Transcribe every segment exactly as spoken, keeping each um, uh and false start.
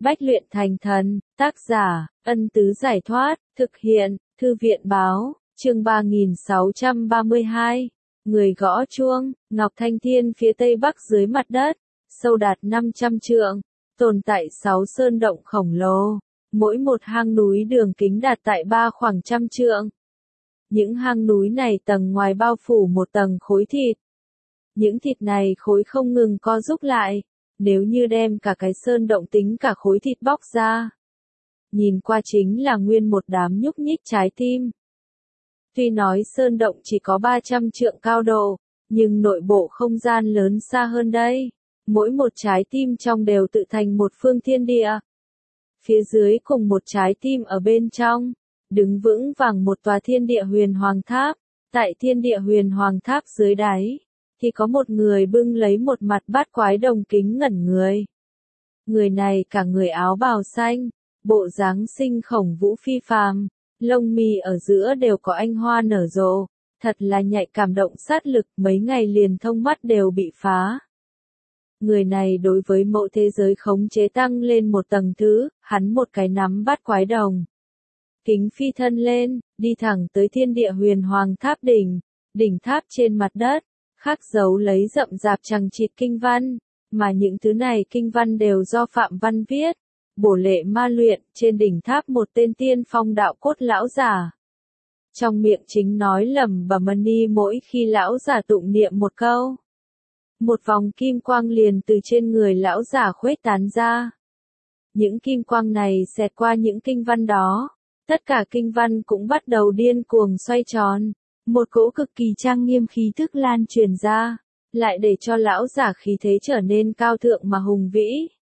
bách luyện thành thần, tác giả, Ân Tứ Giải Thoát, thực hiện, Thư viện Báo, chương ba nghìn sáu trăm ba mươi hai. Người gõ chuông, Ngọc Thanh Thiên phía tây bắc dưới mặt đất, sâu đạt năm trăm trượng, tồn tại sáu sơn động khổng lồ, mỗi một hang núi đường kính đạt tại ba khoảng trăm trượng. Những hang núi này tầng ngoài bao phủ một tầng khối thịt. Những thịt này khối không ngừng co rúc lại, nếu như đem cả cái sơn động tính cả khối thịt bóc ra. Nhìn qua chính là nguyên một đám nhúc nhích trái tim. Tuy nói sơn động chỉ có ba trăm trượng cao độ, nhưng nội bộ không gian lớn xa hơn đây. Mỗi một trái tim trong đều tự thành một phương thiên địa. Phía dưới cùng một trái tim ở bên trong, đứng vững vàng một tòa thiên địa huyền hoàng tháp. Tại thiên địa huyền hoàng tháp dưới đáy, thì có một người bưng lấy một mặt bát quái đồng kính ngẩn người. Người này cả người áo bào xanh, bộ dáng sinh khổng vũ phi phàm, lông mi ở giữa đều có anh hoa nở rộ, thật là nhạy cảm động sát lực, mấy ngày liền thông mắt đều bị phá. Người này đối với mẫu thế giới khống chế tăng lên một tầng thứ, hắn một cái nắm bát quái đồng kính phi thân lên, đi thẳng tới thiên địa huyền hoàng tháp đỉnh, đỉnh tháp trên mặt đất, khắc dấu lấy rậm rạp chằng chịt kinh văn, mà những thứ này kinh văn đều do Phạm Văn viết. Bổ lệ ma luyện, trên đỉnh tháp một tên tiên phong đạo cốt lão giả. Trong miệng chính nói lẩm bẩm ni mỗi khi lão giả tụng niệm một câu. Một vòng kim quang liền từ trên người lão giả khuếch tán ra. Những kim quang này xẹt qua những kinh văn đó. Tất cả kinh văn cũng bắt đầu điên cuồng xoay tròn. Một cỗ cực kỳ trang nghiêm khí thức lan truyền ra, lại để cho lão giả khí thế trở nên cao thượng mà hùng vĩ.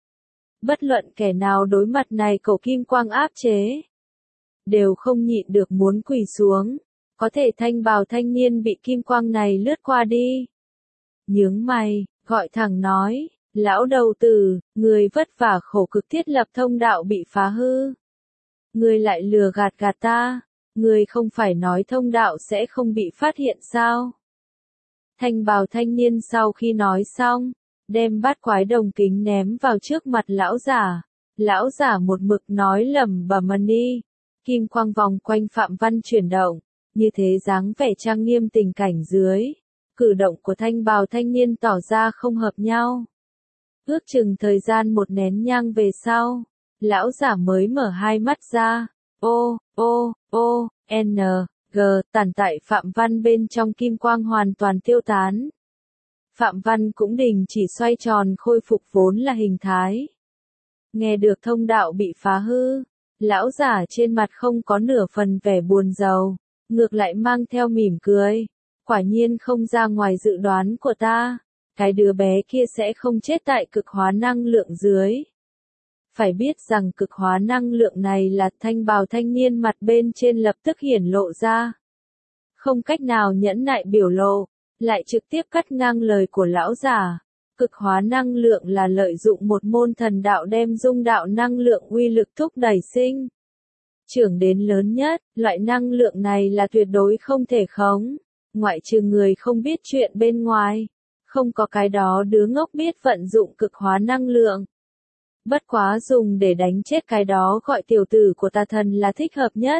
Bất luận kẻ nào đối mặt này cổ kim quang áp chế, đều không nhịn được muốn quỳ xuống. Có thể thanh bào thanh niên bị kim quang này lướt qua đi. Nhướng mày, gọi thẳng nói, lão đầu tử, người vất vả khổ cực thiết lập thông đạo bị phá hư. Người lại lừa gạt gạt ta. Người không phải nói thông đạo sẽ không bị phát hiện sao? Thanh bào thanh niên sau khi nói xong, đem bát quái đồng kính ném vào trước mặt lão giả. Lão giả một mực nói lẩm bẩm ni. Kim quang vòng quanh Phạm Văn chuyển động, như thế dáng vẻ trang nghiêm tình cảnh dưới. Cử động của thanh bào thanh niên tỏ ra không hợp nhau. Ước chừng thời gian một nén nhang về sau, lão giả mới mở hai mắt ra. Ô, ô, ô, N, G, tản tại Phạm Văn bên trong kim quang hoàn toàn tiêu tán. Phạm Văn cũng đình chỉ xoay tròn khôi phục vốn là hình thái. Nghe được thông đạo bị phá hư, lão giả trên mặt không có nửa phần vẻ buồn rầu, ngược lại mang theo mỉm cười. Quả nhiên không ra ngoài dự đoán của ta, cái đứa bé kia sẽ không chết tại cực hóa năng lượng dưới. Phải biết rằng cực hóa năng lượng này là thanh bào thanh niên mặt bên trên lập tức hiển lộ ra. Không cách nào nhẫn nại biểu lộ, lại trực tiếp cắt ngang lời của lão giả. Cực hóa năng lượng là lợi dụng một môn thần đạo đem dung đạo năng lượng uy lực thúc đẩy sinh trưởng đến lớn nhất, loại năng lượng này là tuyệt đối không thể khống, ngoại trừ người không biết chuyện bên ngoài, không có cái đó đứa ngốc biết vận dụng cực hóa năng lượng. Bất quá dùng để đánh chết cái đó gọi tiểu tử của tà thần là thích hợp nhất.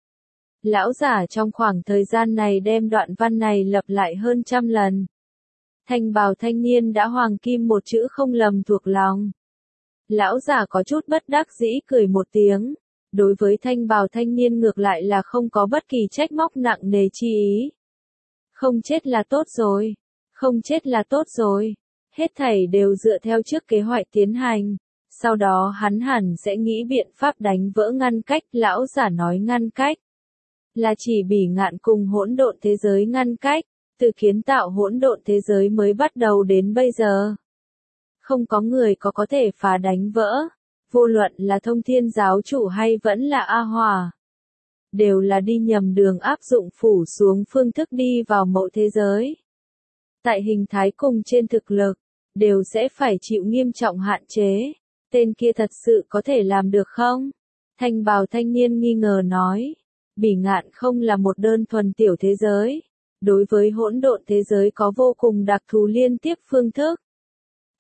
Lão giả trong khoảng thời gian này đem đoạn văn này lặp lại hơn trăm lần. Thanh bào thanh niên đã hoàng kim một chữ không lầm thuộc lòng. Lão giả có chút bất đắc dĩ cười một tiếng. Đối với thanh bào thanh niên ngược lại là không có bất kỳ trách móc nặng nề chi ý. Không chết là tốt rồi. Không chết là tốt rồi. Hết thảy đều dựa theo trước kế hoạch tiến hành. Sau đó hắn hẳn sẽ nghĩ biện pháp đánh vỡ ngăn cách. Lão giả nói ngăn cách là chỉ bỉ ngạn cùng hỗn độn thế giới ngăn cách, từ kiến tạo hỗn độn thế giới mới bắt đầu đến bây giờ. Không có người có có thể phá đánh vỡ, vô luận là thông thiên giáo chủ hay vẫn là A Hòa. Đều là đi nhầm đường áp dụng phủ xuống phương thức đi vào mẫu thế giới. Tại hình thái cùng trên thực lực, đều sẽ phải chịu nghiêm trọng hạn chế. Tên kia thật sự có thể làm được không? Thanh bào thanh niên nghi ngờ nói. Bỉ ngạn không là một đơn thuần tiểu thế giới. Đối với hỗn độn thế giới có vô cùng đặc thù liên tiếp phương thức.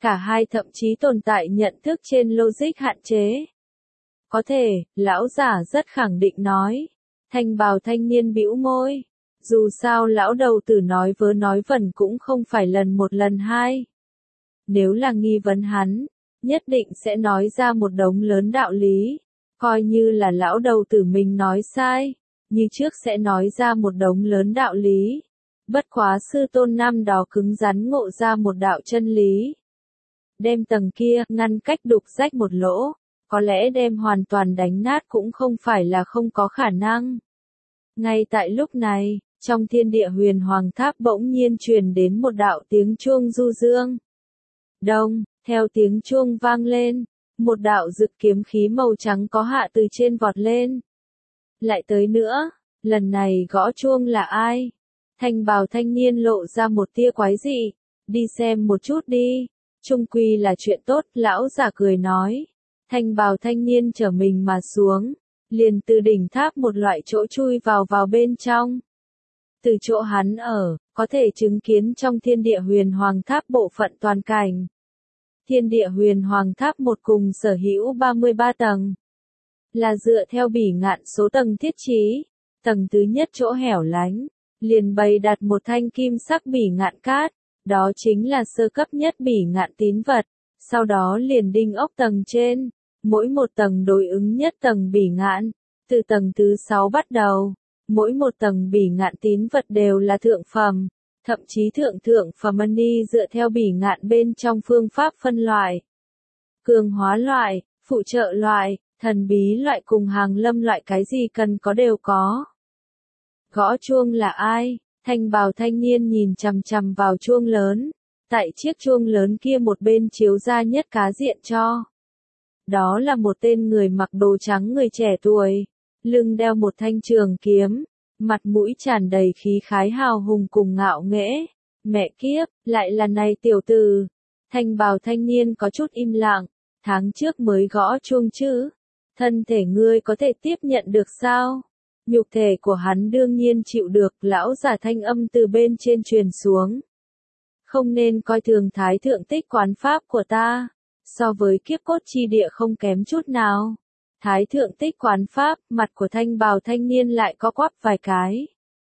Cả hai thậm chí tồn tại nhận thức trên logic hạn chế. Có thể, lão giả rất khẳng định nói. Thanh bào thanh niên bĩu môi. Dù sao lão đầu tử nói vớ nói vẩn cũng không phải lần một lần hai. Nếu là nghi vấn hắn, nhất định sẽ nói ra một đống lớn đạo lý. Coi như là lão đầu tử mình nói sai, như trước sẽ nói ra một đống lớn đạo lý. Bất quá sư tôn năm đó cứng rắn ngộ ra một đạo chân lý. Đem tầng kia, ngăn cách đục rách một lỗ, có lẽ đem hoàn toàn đánh nát cũng không phải là không có khả năng. Ngay tại lúc này, trong thiên địa huyền hoàng tháp bỗng nhiên truyền đến một đạo tiếng chuông du dương. Đông, theo tiếng chuông vang lên, một đạo rực kiếm khí màu trắng có hạ từ trên vọt lên. Lại tới nữa, lần này gõ chuông là ai? Thanh bào thanh niên lộ ra một tia quái dị. Đi xem một chút đi. Trung quy là chuyện tốt, lão giả cười nói. Thanh bào thanh niên trở mình mà xuống, liền từ đỉnh tháp một loại chỗ chui vào vào bên trong. Từ chỗ hắn ở, có thể chứng kiến trong thiên địa huyền hoàng tháp bộ phận toàn cảnh. Thiên địa huyền hoàng tháp một cùng sở hữu ba mươi ba tầng. Là dựa theo bỉ ngạn số tầng thiết trí. Tầng thứ nhất chỗ hẻo lánh, liền bày đặt một thanh kim sắc bỉ ngạn cát. Đó chính là sơ cấp nhất bỉ ngạn tín vật. Sau đó liền đinh ốc tầng trên. Mỗi một tầng đối ứng nhất tầng bỉ ngạn. Từ tầng thứ sáu bắt đầu, mỗi một tầng bỉ ngạn tín vật đều là thượng phẩm. Thậm chí thượng thượng phẩm money dựa theo bỉ ngạn bên trong phương pháp phân loại. Cường hóa loại, phụ trợ loại, thần bí loại cùng hàng lâm loại cái gì cần có đều có. Gõ chuông là ai? Thanh bào thanh niên nhìn chằm chằm vào chuông lớn. Tại chiếc chuông lớn kia một bên chiếu ra nhất cá diện cho. Đó là một tên người mặc đồ trắng người trẻ tuổi. Lưng đeo một thanh trường kiếm. Mặt mũi tràn đầy khí khái hào hùng cùng ngạo nghễ. Mẹ kiếp, lại là này tiểu tử. Thanh bào thanh niên có chút im lặng. Tháng trước mới gõ chuông chứ. Thân thể ngươi có thể tiếp nhận được sao? Nhục thể của hắn đương nhiên chịu được, lão giả thanh âm từ bên trên truyền xuống. Không nên coi thường thái thượng tích quán pháp của ta. So với kiếp cốt chi địa không kém chút nào. Thái thượng tích quán pháp, mặt của thanh bào thanh niên lại có quắp vài cái.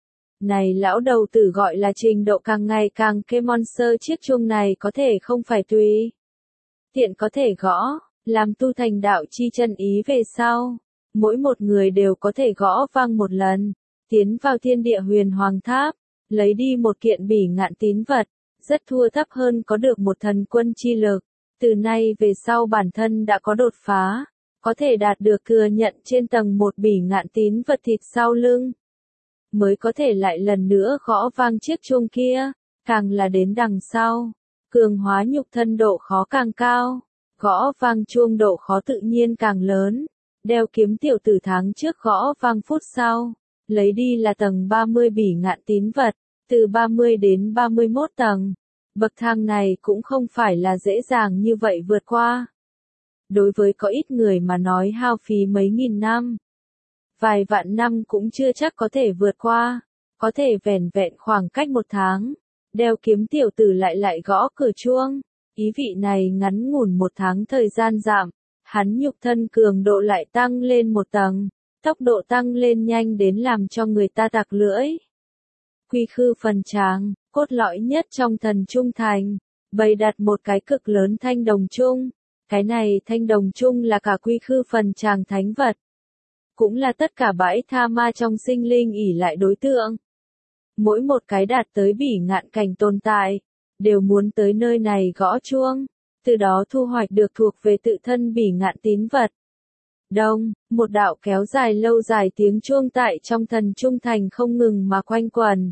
Này lão đầu tử gọi là trình độ càng ngày càng kê monster, chiếc chuông này có thể không phải tùy tiện có thể gõ, làm tu thành đạo chi chân ý về sau. Mỗi một người đều có thể gõ vang một lần, tiến vào thiên địa huyền hoàng tháp, lấy đi một kiện bỉ ngạn tín vật, rất thua thấp hơn có được một thần quân chi lực. Từ nay về sau bản thân đã có đột phá, có thể đạt được thừa nhận trên tầng một bỉ ngạn tín vật thịt sau lưng. Mới có thể lại lần nữa gõ vang chiếc chuông kia, càng là đến đằng sau, cường hóa nhục thân độ khó càng cao, gõ vang chuông độ khó tự nhiên càng lớn. Đeo kiếm tiểu tử tháng trước gõ vang phút sau, lấy đi là tầng ba mươi bỉ ngạn tín vật, từ ba mươi đến ba mươi mốt tầng. Bậc thang này cũng không phải là dễ dàng như vậy vượt qua. Đối với có ít người mà nói hao phí mấy nghìn năm, vài vạn năm cũng chưa chắc có thể vượt qua, có thể vẻn vẹn khoảng cách một tháng. Đeo kiếm tiểu tử lại lại gõ cửa chuông, ý vị này ngắn ngủn một tháng thời gian giảm. Hắn nhục thân cường độ lại tăng lên một tầng, tốc độ tăng lên nhanh đến làm cho người ta tạc lưỡi. Quy khư phần tràng, cốt lõi nhất trong thần trung thành, bày đặt một cái cực lớn thanh đồng trung. Cái này thanh đồng trung là cả quy khư phần tràng thánh vật. Cũng là tất cả bãi tha ma trong sinh linh ỷ lại đối tượng. Mỗi một cái đạt tới bỉ ngạn cảnh tồn tại, đều muốn tới nơi này gõ chuông. Từ đó thu hoạch được thuộc về tự thân bỉ ngạn tín vật. Đông, một đạo kéo dài lâu dài tiếng chuông tại trong thần trung thành không ngừng mà quanh quẩn.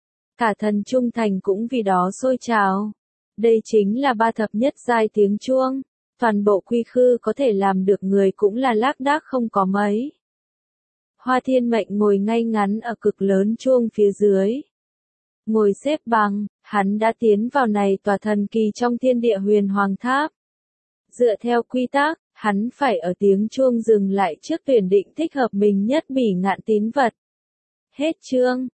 Cả thần trung thành cũng vì đó sôi trào. Đây chính là ba thập nhất giai tiếng chuông. Toàn bộ quy khư có thể làm được người cũng là lác đác không có mấy. Hoa Thiên Mệnh ngồi ngay ngắn ở cực lớn chuông phía dưới. Ngồi xếp bằng, hắn đã tiến vào này tòa thần kỳ trong thiên địa huyền hoàng tháp. Dựa theo quy tắc, hắn phải ở tiếng chuông dừng lại trước tuyển định thích hợp mình nhất bỉ ngạn tín vật. Hết chương.